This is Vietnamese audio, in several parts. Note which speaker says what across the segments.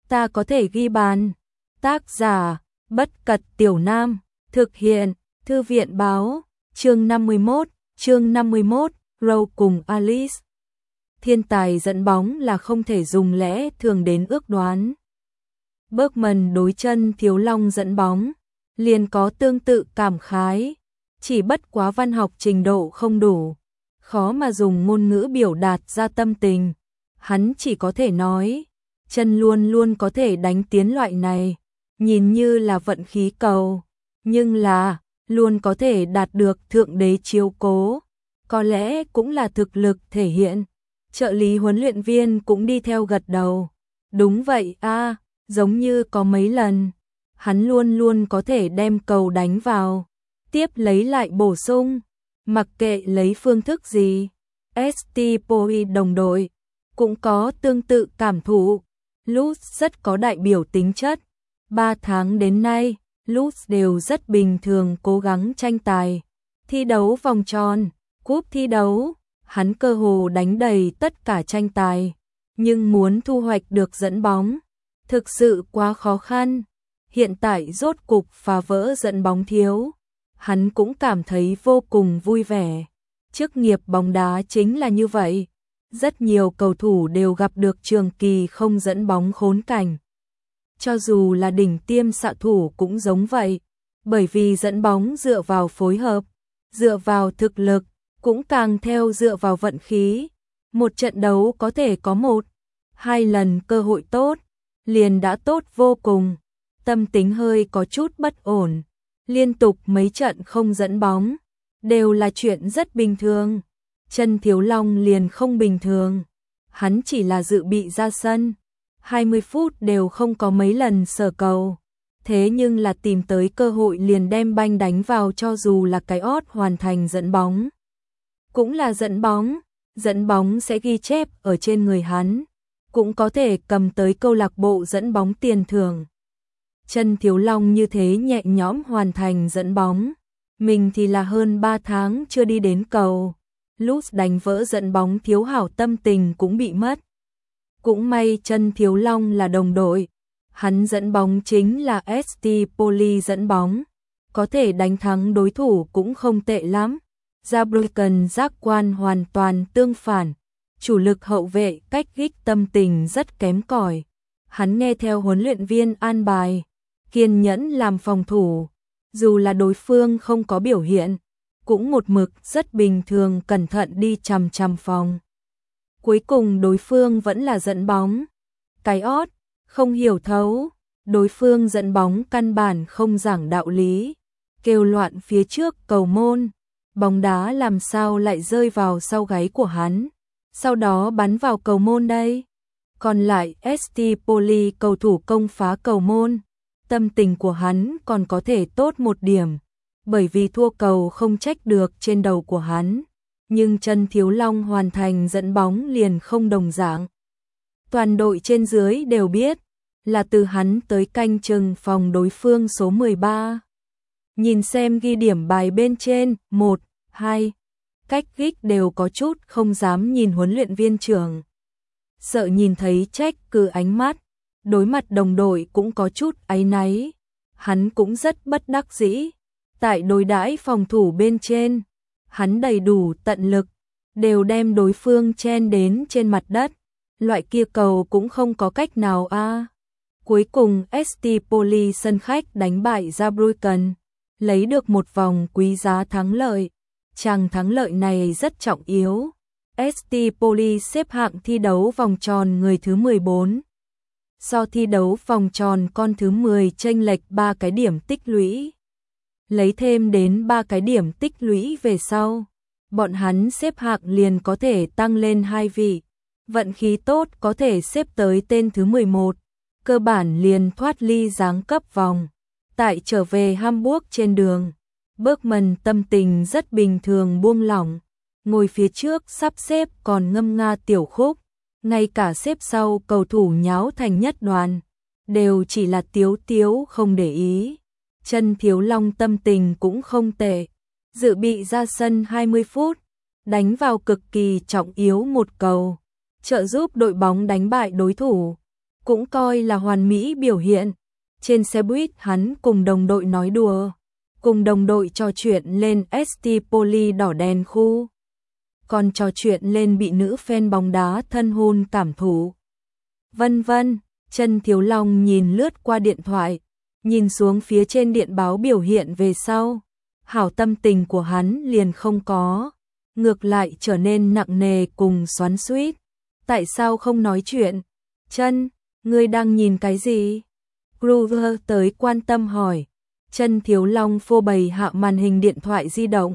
Speaker 1: ta có thể ghi bàn. Tác giả, Bất Cật Tiểu Nam, thực hiện, Thư viện báo, chương 51, Rowe cùng Alice. Thiên tài dẫn bóng là không thể dùng lẽ thường đến ước đoán. Bergman đối chân Thiếu Long dẫn bóng, liền có tương tự cảm khái, chỉ bất quá văn học trình độ không đủ, khó mà dùng ngôn ngữ biểu đạt ra tâm tình. Hắn chỉ có thể nói, chân luôn luôn có thể đánh tiến loại này, nhìn như là vận khí cầu, nhưng là luôn có thể đạt được thượng đế chiếu cố, có lẽ cũng là thực lực thể hiện. Trợ lý huấn luyện viên cũng đi theo gật đầu. Đúng vậy a, giống như có mấy lần, hắn luôn luôn có thể đem cầu đánh vào, tiếp lấy lại bổ sung, mặc kệ lấy phương thức gì. St. Poi đồng đội cũng có tương tự cảm thụ. Lutz rất có đại biểu tính chất. 3 tháng đến nay, Lutz đều rất bình thường cố gắng tranh tài. Thi đấu vòng tròn, cúp thi đấu, hắn cơ hồ đánh đầy tất cả tranh tài. Nhưng muốn thu hoạch được dẫn bóng, thực sự quá khó khăn. Hiện tại rốt cục phá vỡ dẫn bóng thiếu. Hắn cũng cảm thấy vô cùng vui vẻ. Chức nghiệp bóng đá chính là như vậy. Rất nhiều cầu thủ đều gặp được trường kỳ không dẫn bóng khốn cảnh. Cho dù là đỉnh tiêm xạ thủ cũng giống vậy, bởi vì dẫn bóng dựa vào phối hợp, dựa vào thực lực, cũng càng theo dựa vào vận khí. Một trận đấu có thể có 1-2 lần cơ hội tốt, liền đã tốt vô cùng. Tâm tính hơi có chút bất ổn, liên tục mấy trận không dẫn bóng, đều là chuyện rất bình thường. Chân Thiếu Long liền không bình thường, hắn chỉ là dự bị ra sân, 20 phút đều không có mấy lần sở cầu, thế nhưng là tìm tới cơ hội liền đem banh đánh vào, cho dù là cái ót hoàn thành dẫn bóng. Cũng là dẫn bóng sẽ ghi chép ở trên người hắn, cũng có thể cầm tới câu lạc bộ dẫn bóng tiền thưởng. Chân Thiếu Long như thế nhẹ nhõm hoàn thành dẫn bóng, mình thì là hơn 3 tháng chưa đi đến cầu. Lutz đánh vỡ dẫn bóng thiếu, hảo tâm tình cũng bị mất. Cũng may chân Thiếu Long là đồng đội, hắn dẫn bóng chính là St. Poli dẫn bóng, có thể đánh thắng đối thủ cũng không tệ lắm. Saarbrücken giác quan hoàn toàn tương phản, chủ lực hậu vệ cách gích tâm tình rất kém cỏi. Hắn nghe theo huấn luyện viên an bài, kiên nhẫn làm phòng thủ, dù là đối phương không có biểu hiện, cũng một mực rất bình thường cẩn thận đi chằm chằm phòng. Cuối cùng đối phương vẫn là dẫn bóng. Cái ót, không hiểu thấu, đối phương dẫn bóng căn bản không giảng đạo lý, kêu loạn phía trước cầu môn, bóng đá làm sao lại rơi vào sau gáy của hắn, sau đó bắn vào cầu môn đây. Còn lại St. Poli cầu thủ công phá cầu môn, tâm tình của hắn còn có thể tốt một điểm, bởi vì thua cầu không trách được trên đầu của hắn, nhưng chân Thiếu Long hoàn thành dẫn bóng liền không đồng dạng. Toàn đội trên dưới đều biết, là từ hắn tới canh chừng phòng đối phương số 13. Nhìn xem ghi điểm bài bên trên, 1, 2, cách gích đều có chút không dám nhìn huấn luyện viên trưởng. Sợ nhìn thấy trách cứ ánh mắt, đối mặt đồng đội cũng có chút áy náy, hắn cũng rất bất đắc dĩ. Tại đối đãi phòng thủ bên trên, hắn đầy đủ tận lực, đều đem đối phương chen đến trên mặt đất, loại kia cầu cũng không có cách nào a. Cuối cùng St. Poli sân khách đánh bại Saarbrücken, lấy được một vòng quý giá thắng lợi. Chàng thắng lợi này rất trọng yếu. St. Poli xếp hạng thi đấu vòng tròn người thứ 14. So thi đấu vòng tròn con thứ 10 chênh lệch 3 cái điểm tích lũy. Lấy thêm đến 3 cái điểm tích lũy về sau, bọn hắn xếp hạng liền có thể tăng lên 2 vị. Vận khí tốt có thể xếp tới tên thứ 11, cơ bản liền thoát ly giáng cấp vòng. Tại trở về Hamburg trên đường, Bergman tâm tình rất bình thường buông lỏng, ngồi phía trước sắp xếp còn ngâm nga tiểu khúc, ngay cả xếp sau cầu thủ nháo thành nhất đoàn, đều chỉ là tiếu tiếu không để ý. Chân Thiếu Long tâm tình cũng không tệ, dự bị ra sân 20 phút, đánh vào cực kỳ trọng yếu một cầu, trợ giúp đội bóng đánh bại đối thủ. cũng coi là hoàn mỹ biểu hiện. Trên xe buýt hắn cùng đồng đội nói đùa, cùng đồng đội trò chuyện lên ST Poly đỏ đèn khu, còn trò chuyện lên bị nữ fan bóng đá thân hôn cảm thụ. Vân vân, Trần Thiếu Long nhìn lướt qua điện thoại, nhìn xuống phía trên điện báo biểu hiện về sau, hảo tâm tình của hắn liền không có, ngược lại trở nên nặng nề cùng xoắn xuýt. Tại sao không nói chuyện? Chân, ngươi đang nhìn cái gì? Grover tới quan tâm hỏi. Trần Thiếu Long phô bày hạ màn hình điện thoại di động.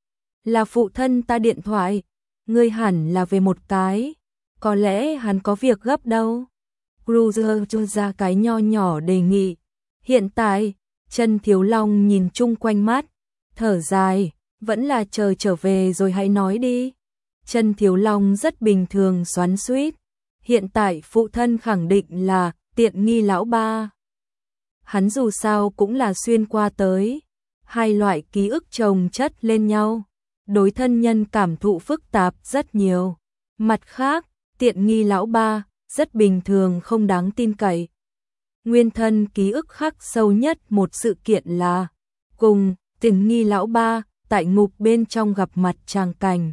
Speaker 1: Là phụ thân ta điện thoại, ngươi hẳn là về một cái, có lẽ hắn có việc gấp đâu. Grover cho ra cái nho nhỏ đề nghị. Hiện tại, Trần Thiếu Long nhìn chung quanh mắt, thở dài, vẫn là chờ trở về rồi hãy nói đi. Trần Thiếu Long rất bình thường xoắn xuýt. Hiện tại phụ thân khẳng định là tiện nghi lão ba. Hắn dù sao cũng là xuyên qua tới, hai loại ký ức chồng chất lên nhau, đối thân nhân cảm thụ phức tạp rất nhiều. Mặt khác, tiện nghi lão ba rất bình thường không đáng tin cậy. Nguyên thân ký ức khắc sâu nhất một sự kiện là cùng tiện nghi lão ba tại ngục bên trong gặp mặt tràng cảnh.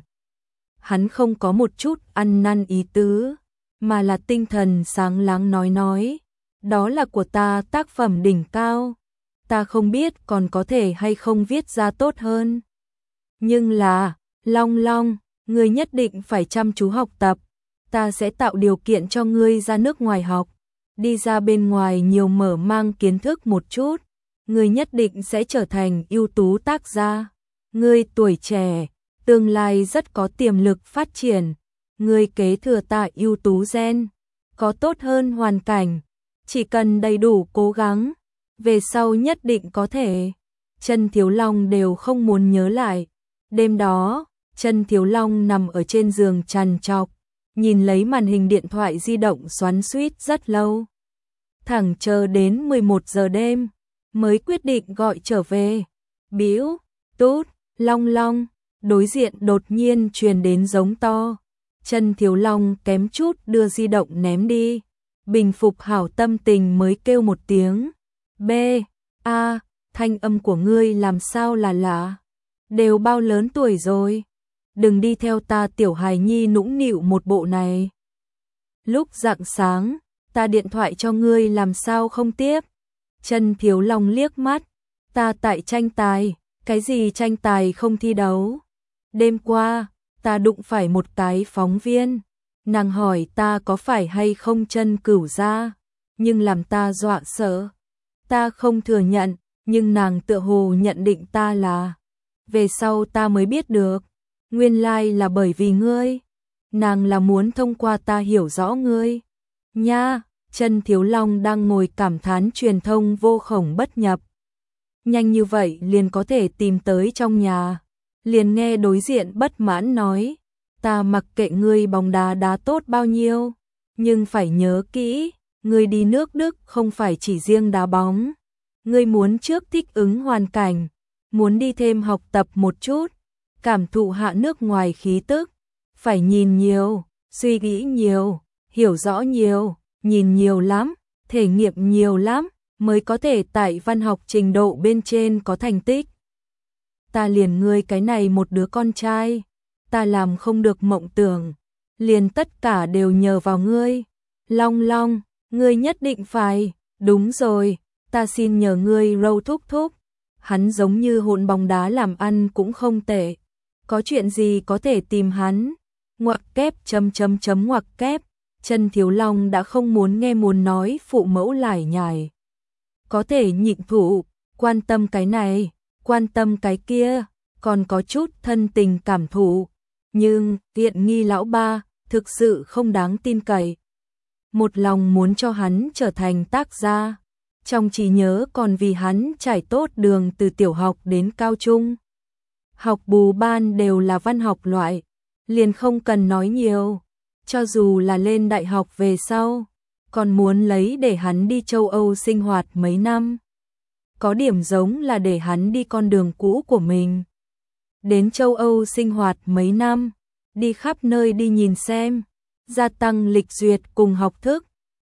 Speaker 1: Hắn không có một chút ăn năn ý tứ, mà là tinh thần sáng láng nói, đó là của ta tác phẩm đỉnh cao, ta không biết còn có thể hay không viết ra tốt hơn. Nhưng là, Long Long, ngươi nhất định phải chăm chú học tập, ta sẽ tạo điều kiện cho ngươi ra nước ngoài học, đi ra bên ngoài nhiều mở mang kiến thức một chút, ngươi nhất định sẽ trở thành ưu tú tác gia. Ngươi tuổi trẻ, tương lai rất có tiềm lực phát triển, ngươi kế thừa ta ưu tú gen, có tốt hơn hoàn cảnh, chỉ cần đầy đủ cố gắng, về sau nhất định có thể. Trần Thiếu Long đều không muốn nhớ lại. Đêm đó, Trần Thiếu Long nằm ở trên giường trằn trọc, nhìn lấy màn hình điện thoại di động xoắn xuýt rất lâu. Thẳng chờ đến 11 giờ đêm, mới quyết định gọi trở về. Bĩu, tút, Long Long, đối diện đột nhiên truyền đến giống to. Trần Thiếu Long kém chút đưa di động ném đi. Bình phục hảo tâm tình mới kêu một tiếng. B, A, thanh âm của ngươi làm sao là lạ? Đều bao lớn tuổi rồi? Đừng đi theo ta tiểu hài nhi nũng nịu một bộ này. Lúc rạng sáng, ta điện thoại cho ngươi làm sao không tiếp? Trần Thiếu Long liếc mắt. Ta tại tranh tài, cái gì tranh tài không thi đấu? Đêm qua, ta đụng phải một cái phóng viên. Nàng hỏi ta có phải hay không Trần Cửu gia, nhưng làm ta dọa sợ. Ta không thừa nhận, nhưng nàng tựa hồ nhận định ta là. Về sau ta mới biết được, nguyên lai là bởi vì ngươi. Nàng là muốn thông qua ta hiểu rõ ngươi. Nha, Trần Thiếu Long đang ngồi cảm thán truyền thông vô khổng bất nhập. Nhanh như vậy liền có thể tìm tới trong nhà. Liền nghe đối diện bất mãn nói, ta mặc kệ ngươi bóng đá đá tốt bao nhiêu, nhưng phải nhớ kỹ, ngươi đi nước Đức không phải chỉ riêng đá bóng. Ngươi muốn trước thích ứng hoàn cảnh, muốn đi thêm học tập một chút, cảm thụ hạ nước ngoài khí tức, phải nhìn nhiều, suy nghĩ nhiều, hiểu rõ nhiều, nhìn nhiều lắm, thể nghiệm nhiều lắm, mới có thể tại văn học trình độ bên trên có thành tích. Ta liền ngươi cái này một đứa con trai, ta làm không được mộng tưởng, liền tất cả đều nhờ vào ngươi. Long Long, ngươi nhất định phải, đúng rồi, ta xin nhờ ngươi Râu thúc thúc. Hắn giống như hỗn bóng đá làm ăn cũng không tệ, có chuyện gì có thể tìm hắn. Ngoặc kép ngoặc kép. Trần Thiếu Long đã không muốn nghe muốn nói phụ mẫu lải nhải. Có thể nhịn thụ, quan tâm cái này, quan tâm cái kia, còn có chút thân tình cảm thụ. Nhưng, tiện nghi lão ba, thực sự không đáng tin cậy. Một lòng muốn cho hắn trở thành tác gia. Trong trí nhớ còn vì hắn trải tốt đường từ tiểu học đến cao trung. Học bù ban đều là văn học loại, liền không cần nói nhiều. Cho dù là lên đại học về sau, còn muốn lấy để hắn đi châu Âu sinh hoạt mấy năm. Có điểm giống là để hắn đi con đường cũ của mình. Đến châu Âu sinh hoạt mấy năm, đi khắp nơi đi nhìn xem, gia tăng lịch duyệt cùng học thức.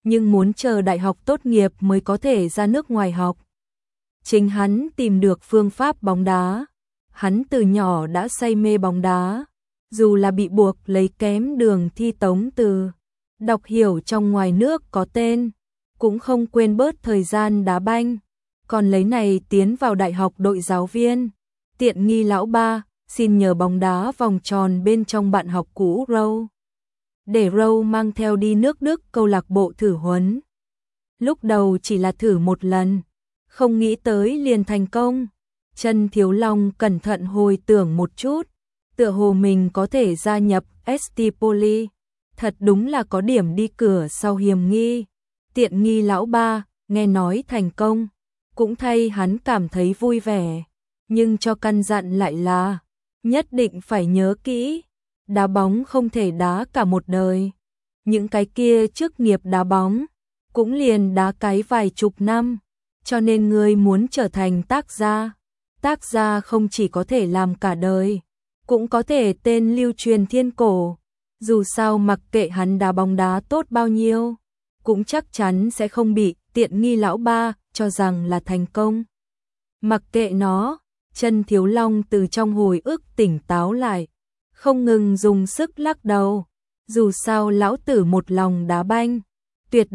Speaker 1: nhưng muốn chờ đại học tốt nghiệp mới có thể ra nước ngoài học. Chính hắn tìm được phương pháp bóng đá. Hắn từ nhỏ đã say mê bóng đá, dù là bị buộc lấy kém đường thi Tống Từ, đọc hiểu trong ngoài nước có tên, cũng không quên bớt thời gian đá banh, còn lấy này tiến vào đại học đội giáo viên. Tiện nghi lão ba, xin nhờ bóng đá vòng tròn bên trong bạn học cũ Râu. Để Râu mang theo đi nước Đức câu lạc bộ thử huấn. Lúc đầu chỉ là thử một lần, không nghĩ tới liền thành công. Trần Thiếu Long cẩn thận hồi tưởng một chút, tựa hồ mình có thể gia nhập ST Poly, thật đúng là có điểm đi cửa sau hiểm nghi. Tiện nghi lão ba, nghe nói thành công, cũng thay hắn cảm thấy vui vẻ, nhưng cho căn dặn lại là, nhất định phải nhớ kỹ, đá bóng không thể đá cả một đời. Những cái kia chức nghiệp đá bóng, cũng liền đá cái vài chục năm, cho nên ngươi muốn trở thành tác gia không chỉ có thể làm cả đời, cũng có thể tên lưu truyền thiên cổ. Dù sao mặc kệ hắn đá bóng đá tốt bao nhiêu, cũng chắc chắn sẽ không bị tiện nghi lão ba cho rằng là thành công. Mặc kệ nó, Trần Thiếu Long từ trong hồi ức tỉnh táo lại, không ngừng dùng sức lắc đầu. Dù sao lão tử một lòng đá banh, tuyệt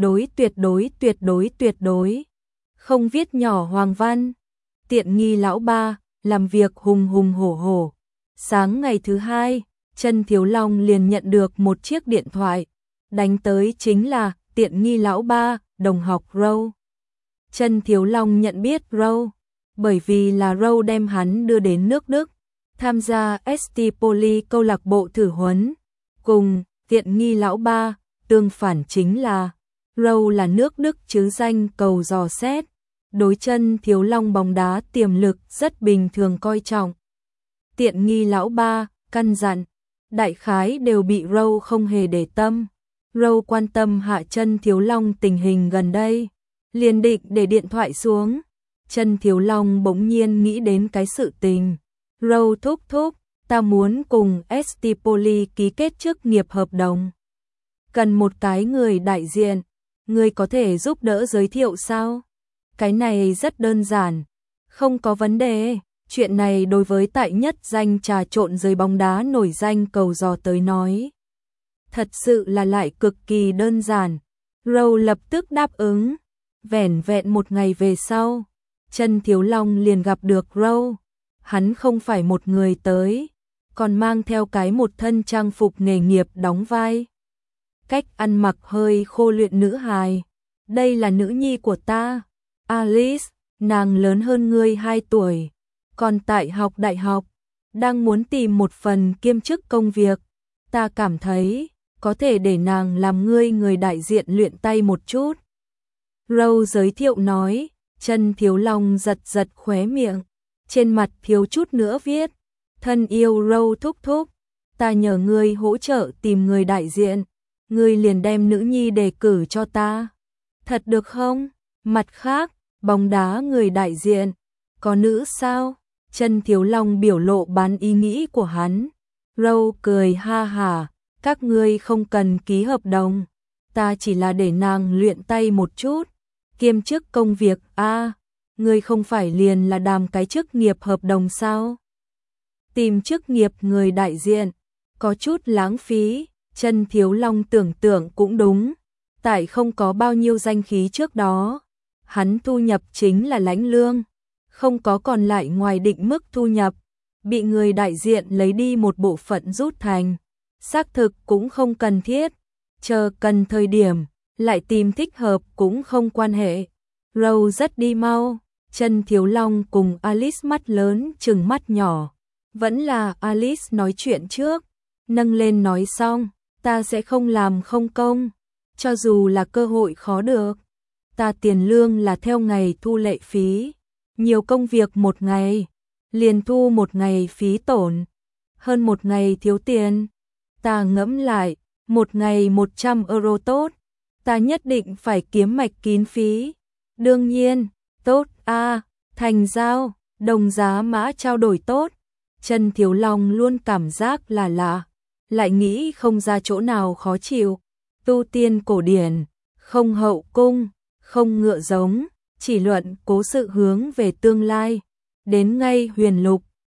Speaker 1: đối, không viết nhỏ hoàng văn. Tiện nghi lão ba, làm việc hùng hùng hổ hổ. Sáng ngày thứ hai, Trần Thiếu Long liền nhận được một chiếc điện thoại, đánh tới chính là tiện nghi lão ba, đồng học Râu. Trần Thiếu Long nhận biết Râu, bởi vì là Râu đem hắn đưa đến nước Đức, tham gia ST Poly câu lạc bộ thử huấn. Cùng tiện nghi lão ba, tương phản chính là Râu là nước Đức chứ danh cầu dò xét, đối Trần Thiếu Long bóng đá tiềm lực rất bình thường coi trọng. Tiện nghi lão ba, căn dặn, đại khái đều bị Râu không hề để tâm. Râu quan tâm hạ Trần Thiếu Long tình hình gần đây, liền định để điện thoại xuống. Trần Thiếu Long bỗng nhiên nghĩ đến cái sự tình. Râu thúc, ta muốn cùng ST Poly ký kết chức nghiệp hợp đồng. Cần một cái người đại diện, người có thể giúp đỡ giới thiệu sao? Cái này rất đơn giản, không có vấn đề. Chuyện này đối với tại nhất danh trà trộn giới bóng đá nổi danh cầu giò tới nói, thật sự là lại cực kỳ đơn giản. Râu lập tức đáp ứng. Vẻn vẹn một ngày về sau, Trần Thiếu Long liền gặp được Râu. Hắn không phải một người tới, còn mang theo cái một thân trang phục nghề nghiệp đóng vai. Cách ăn mặc hơi khô luyện nữ hài. Đây là nữ nhi của ta, Alice, nàng lớn hơn ngươi 2 tuổi, còn tại học đại học, đang muốn tìm một phần kiêm chức công việc. Ta cảm thấy có thể để nàng làm ngươi người đại diện luyện tay một chút. Râu giới thiệu nói. Trần Thiếu Long giật khóe miệng, trên mặt thiếu chút nữa viết, thân yêu Râu thúc, ta nhờ ngươi hỗ trợ tìm người đại diện, ngươi liền đem nữ nhi đề cử cho ta. Thật được không? Mặt khác, bóng đá người đại diện, có nữ sao? Trần Thiếu Long biểu lộ bán ý nghĩ của hắn. Râu cười ha hả, các ngươi không cần ký hợp đồng, ta chỉ là để nàng luyện tay một chút. Kiêm chức công việc ngươi không phải liền là đàm cái chức nghiệp hợp đồng sao? Tìm chức nghiệp người đại diện, có chút lãng phí. Trần Thiếu Long tưởng cũng đúng, tại không có bao nhiêu danh khí trước đó, hắn thu nhập chính là lãnh lương, không có còn lại ngoài định mức thu nhập, bị người đại diện lấy đi một bộ phận rút thành, xác thực cũng không cần thiết, chờ cần thời điểm lại tìm thích hợp cũng không quan hệ. Râu rất đi mau. Trần Thiếu Long cùng Alice mắt lớn trừng mắt nhỏ, vẫn là Alice nói chuyện trước, nâng lên nói xong, ta sẽ không làm không công, cho dù là cơ hội khó được. Ta tiền lương là theo ngày thu lệ phí, nhiều công việc một ngày, liền thu một ngày phí tổn, hơn một ngày thiếu tiền. Ta ngẫm lại, một ngày 100 euro tốt, ta nhất định phải kiếm mạch kín phí. Đương nhiên, tốt thành giao, đồng giá mã trao đổi tốt. Trần Thiếu Long luôn cảm giác là lạ, lại nghĩ không ra chỗ nào khó chịu. Tu tiên cổ điển, không hậu cung, không ngựa giống, chỉ luận cố sự hướng về tương lai. Đến ngay huyền lục,